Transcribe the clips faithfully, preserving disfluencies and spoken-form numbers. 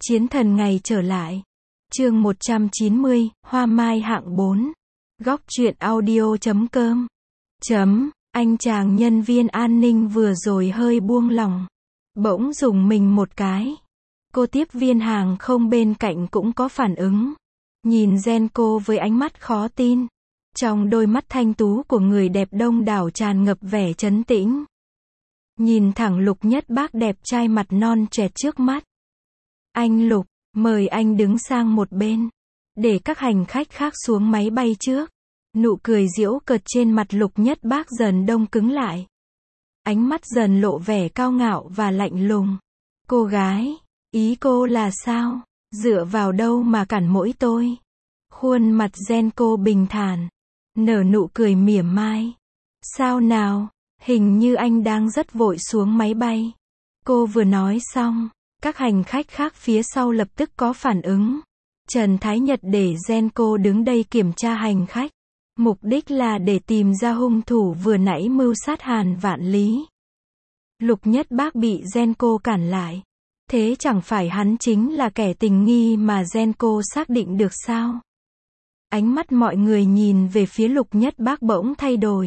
Chiến thần ngày trở lại. Chương một trăm chín mươi, Hoa Mai hạng bốn. Góc truyện audio chấm com. Chấm, anh chàng nhân viên an ninh vừa rồi hơi buông lỏng. Bỗng dùng mình một cái. Cô tiếp viên hàng không bên cạnh cũng có phản ứng. Nhìn Genco với ánh mắt khó tin. Trong đôi mắt thanh tú của người đẹp đông đảo tràn ngập vẻ trấn tĩnh. Nhìn thẳng Lục Nhất Bác đẹp trai mặt non trẻ trước mắt. Anh Lục, mời anh đứng sang một bên. Để các hành khách khác xuống máy bay trước. Nụ cười giễu cợt trên mặt Lục Nhất Bác dần đông cứng lại. Ánh mắt dần lộ vẻ cao ngạo và lạnh lùng. Cô gái, ý cô là sao? Dựa vào đâu mà cản mỗi tôi? Khuôn mặt Genco bình thản. Nở nụ cười mỉa mai. Sao nào? Hình như anh đang rất vội xuống máy bay. Cô vừa nói xong. Các hành khách khác phía sau lập tức có phản ứng. Trần Thái Nhật để Genco đứng đây kiểm tra hành khách. Mục đích là để tìm ra hung thủ vừa nãy mưu sát Hàn Vạn Lý. Lục Nhất Bác bị Genco cản lại. Thế chẳng phải hắn chính là kẻ tình nghi mà Genco xác định được sao? Ánh mắt mọi người nhìn về phía Lục Nhất Bác bỗng thay đổi.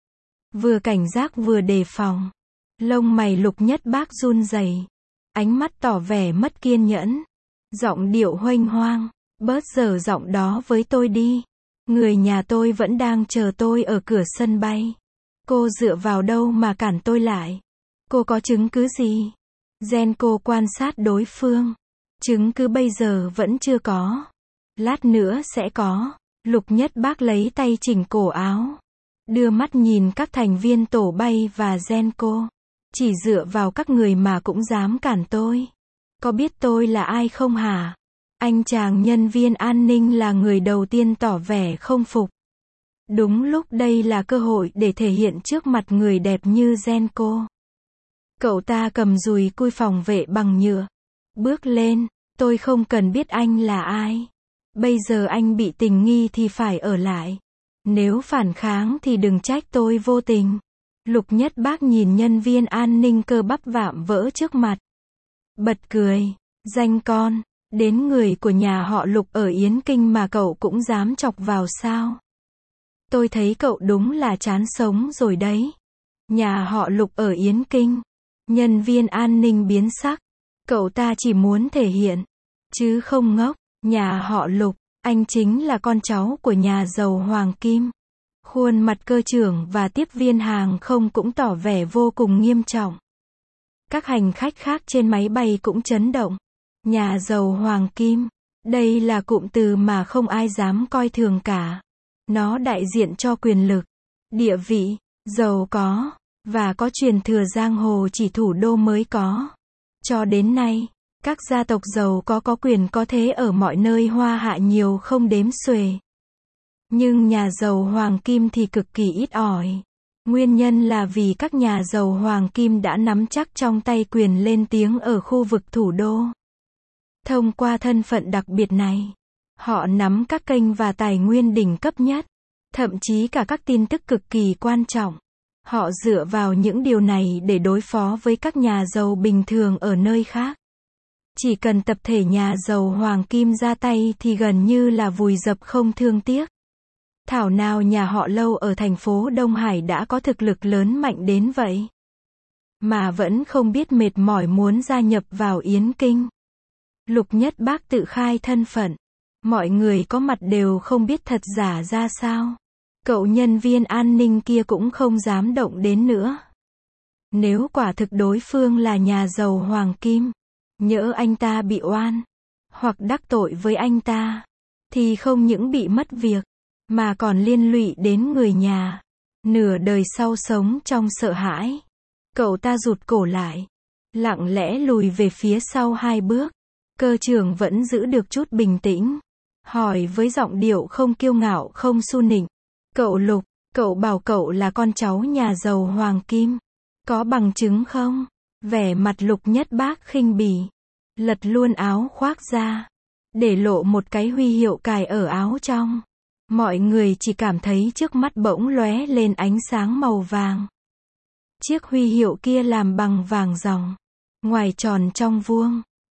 Vừa cảnh giác vừa đề phòng. Lông mày Lục Nhất Bác run rẩy. Ánh mắt tỏ vẻ mất kiên nhẫn. Giọng điệu huênh hoang. Bớt dở giọng đó với tôi đi. Người nhà tôi vẫn đang chờ tôi ở cửa sân bay. Cô dựa vào đâu mà cản tôi lại? Cô có chứng cứ gì? Genco quan sát đối phương. Chứng cứ bây giờ vẫn chưa có. Lát nữa sẽ có. Lục Nhất Bác lấy tay chỉnh cổ áo. Đưa mắt nhìn các thành viên tổ bay và Genco. Chỉ dựa vào các người mà cũng dám cản tôi. Có biết tôi là ai không hả? Anh chàng nhân viên an ninh là người đầu tiên tỏ vẻ không phục. Đúng lúc đây là cơ hội để thể hiện trước mặt người đẹp như Genco. Cậu ta cầm dùi cui phòng vệ bằng nhựa. Bước lên, tôi không cần biết anh là ai. Bây giờ anh bị tình nghi thì phải ở lại. Nếu phản kháng thì đừng trách tôi vô tình. Lục Nhất Bác nhìn nhân viên an ninh cơ bắp vạm vỡ trước mặt. Bật cười. Danh con, đến người của nhà họ Lục ở Yến Kinh mà cậu cũng dám chọc vào sao? Tôi thấy cậu đúng là chán sống rồi đấy. Nhà họ Lục ở Yến Kinh. Nhân viên an ninh biến sắc. Cậu ta chỉ muốn thể hiện. Chứ không ngốc. Nhà họ Lục, anh chính là con cháu của nhà giàu Hoàng Kim. Khuôn mặt cơ trưởng và tiếp viên hàng không cũng tỏ vẻ vô cùng nghiêm trọng. Các hành khách khác trên máy bay cũng chấn động. Nhà giàu Hoàng Kim. Đây là cụm từ mà không ai dám coi thường cả. Nó đại diện cho quyền lực, địa vị, giàu có, và có truyền thừa giang hồ chỉ thủ đô mới có. Cho đến nay, các gia tộc giàu có có quyền có thế ở mọi nơi Hoa Hạ nhiều không đếm xuể. Nhưng nhà giàu Hoàng Kim thì cực kỳ ít ỏi. Nguyên nhân là vì các nhà giàu Hoàng Kim đã nắm chắc trong tay quyền lên tiếng ở khu vực thủ đô. Thông qua thân phận đặc biệt này, họ nắm các kênh và tài nguyên đỉnh cấp nhất, thậm chí cả các tin tức cực kỳ quan trọng. Họ dựa vào những điều này để đối phó với các nhà giàu bình thường ở nơi khác. Chỉ cần tập thể nhà giàu Hoàng Kim ra tay thì gần như là vùi dập không thương tiếc. Thảo nào nhà họ Lâu ở thành phố Đông Hải đã có thực lực lớn mạnh đến vậy. Mà vẫn không biết mệt mỏi muốn gia nhập vào Yến Kinh. Lục Nhất Bác tự khai thân phận. Mọi người có mặt đều không biết thật giả ra sao. Cậu nhân viên an ninh kia cũng không dám động đến nữa. Nếu quả thực đối phương là nhà giàu Hoàng Kim, nhỡ anh ta bị oan, hoặc đắc tội với anh ta, thì không những bị mất việc, mà còn liên lụy đến người nhà. Nửa đời sau sống trong sợ hãi. Cậu ta rụt cổ lại. Lặng lẽ lùi về phía sau hai bước. Cơ trưởng vẫn giữ được chút bình tĩnh. Hỏi với giọng điệu không kiêu ngạo không su nịnh. Cậu Lục, cậu bảo cậu là con cháu nhà giàu Hoàng Kim. Có bằng chứng không? Vẻ mặt Lục Nhất Bác khinh bỉ. Lật luôn áo khoác ra. Để lộ một cái huy hiệu cài ở áo trong. Mọi người chỉ cảm thấy trước mắt bỗng lóe lên ánh sáng màu vàng. Chiếc huy hiệu kia làm bằng vàng ròng. Ngoài tròn trong vuông.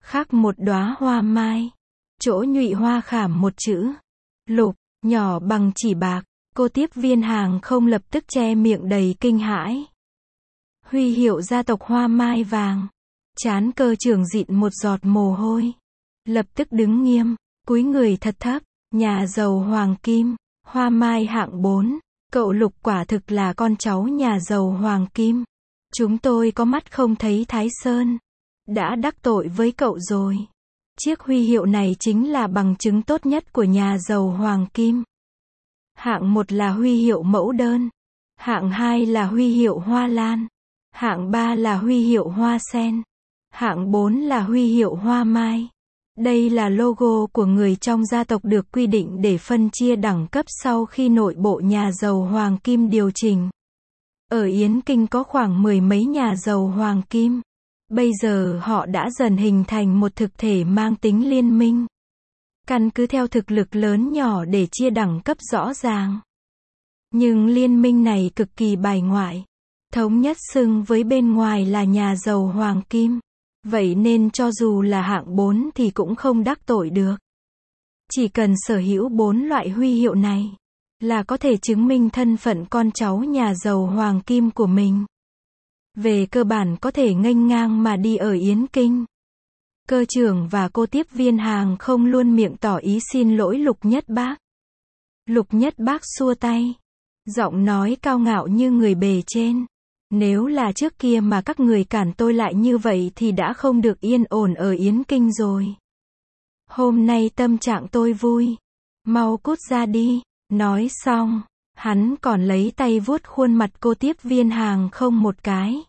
khắc một đóa hoa mai. Chỗ nhụy hoa khảm một chữ lục, nhỏ bằng chỉ bạc. Cô tiếp viên hàng không lập tức che miệng đầy kinh hãi. Huy hiệu gia tộc hoa mai vàng. Trán cơ trưởng dịn một giọt mồ hôi. Lập tức đứng nghiêm, cúi người thật thấp. Nhà giàu hoàng kim, hoa mai hạng bốn. Cậu Lục quả thực là con cháu nhà giàu hoàng kim. Chúng tôi có mắt không thấy Thái Sơn. Đã đắc tội với cậu rồi. Chiếc huy hiệu này chính là bằng chứng tốt nhất của nhà giàu hoàng kim. Hạng một là huy hiệu mẫu đơn. Hạng hai là huy hiệu hoa lan. Hạng ba là huy hiệu hoa sen. Hạng bốn là huy hiệu hoa mai. Đây là logo của người trong gia tộc được quy định để phân chia đẳng cấp sau khi nội bộ nhà giàu hoàng kim điều chỉnh. Ở Yến Kinh có khoảng mười mấy nhà giàu hoàng kim. Bây giờ họ đã dần hình thành một thực thể mang tính liên minh. Căn cứ theo thực lực lớn nhỏ để chia đẳng cấp rõ ràng. Nhưng liên minh này cực kỳ bài ngoại. Thống nhất xưng với bên ngoài là nhà giàu hoàng kim. Vậy nên cho dù là hạng bốn thì cũng không đắc tội được. Chỉ cần sở hữu bốn loại huy hiệu này là có thể chứng minh thân phận con cháu nhà giàu hoàng kim của mình. Về cơ bản có thể nghênh ngang mà đi ở Yến Kinh. Cơ trưởng và cô tiếp viên hàng không luôn miệng tỏ ý xin lỗi Lục Nhất Bác. Lục Nhất Bác xua tay. Giọng nói cao ngạo như người bề trên. Nếu là trước kia mà các người cản tôi lại như vậy thì đã không được yên ổn ở Yến Kinh rồi. Hôm nay tâm trạng tôi vui. Mau cút ra đi. Nói xong, hắn còn lấy tay vuốt khuôn mặt cô tiếp viên hàng không một cái.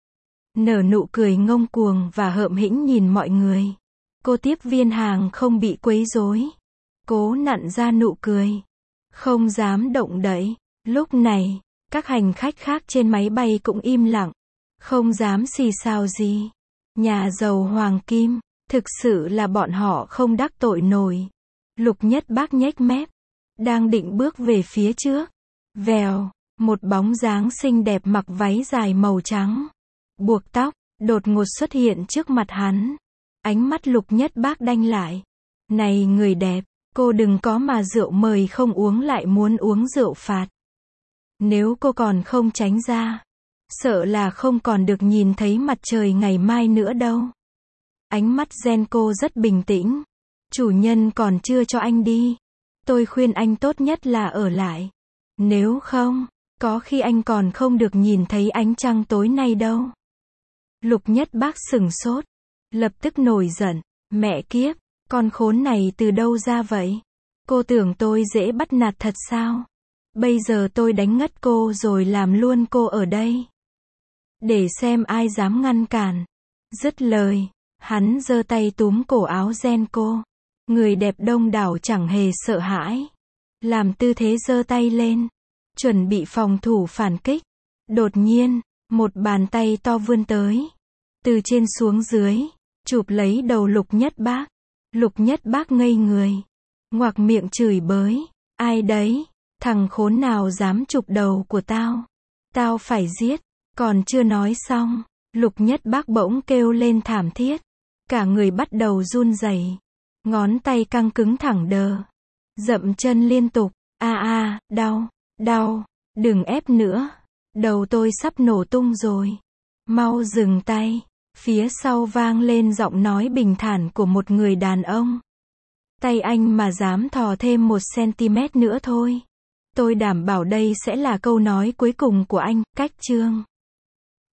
Nở nụ cười ngông cuồng và hợm hĩnh nhìn mọi người. Cô tiếp viên hàng không bị quấy rối. Cố nặn ra nụ cười. Không dám động đậy. Lúc này, các hành khách khác trên máy bay cũng im lặng. Không dám xì xào gì. Nhà giàu hoàng kim, thực sự là bọn họ không đắc tội nổi. Lục Nhất Bác nhếch mép. Đang định bước về phía trước. Vèo, một bóng dáng xinh đẹp mặc váy dài màu trắng. Buộc tóc, đột ngột xuất hiện trước mặt hắn. Ánh mắt Lục Nhất Bác đanh lại. Này người đẹp, cô đừng có mà rượu mời không uống lại muốn uống rượu phạt. Nếu cô còn không tránh ra, sợ là không còn được nhìn thấy mặt trời ngày mai nữa đâu. Ánh mắt Genco rất bình tĩnh. Chủ nhân còn chưa cho anh đi. Tôi khuyên anh tốt nhất là ở lại. Nếu không, có khi anh còn không được nhìn thấy ánh trăng tối nay đâu. Lục Nhất Bác sửng sốt. Lập tức nổi giận. Mẹ kiếp, con khốn này từ đâu ra vậy? Cô tưởng tôi dễ bắt nạt thật sao? Bây giờ tôi đánh ngất cô rồi làm luôn cô ở đây. Để xem ai dám ngăn cản. Dứt lời, hắn giơ tay túm cổ áo Genco. Người đẹp đông đảo chẳng hề sợ hãi. Làm tư thế giơ tay lên. Chuẩn bị phòng thủ phản kích. Đột nhiên, một bàn tay to vươn tới. Từ trên xuống dưới, chụp lấy đầu Lục Nhất Bác. Lục Nhất Bác ngây người. Ngoạc miệng chửi bới. Ai đấy? Thằng khốn nào dám chụp đầu của tao? Tao phải giết. Còn chưa nói xong, Lục Nhất Bác bỗng kêu lên thảm thiết. Cả người bắt đầu run rẩy. Ngón tay căng cứng thẳng đờ. Dậm chân liên tục. A a, đau, đau, đừng ép nữa. Đầu tôi sắp nổ tung rồi. Mau dừng tay. Phía sau vang lên giọng nói bình thản của một người đàn ông. Tay anh mà dám thò thêm một cm nữa thôi. Tôi đảm bảo đây sẽ là câu nói cuối cùng của anh. Cách chương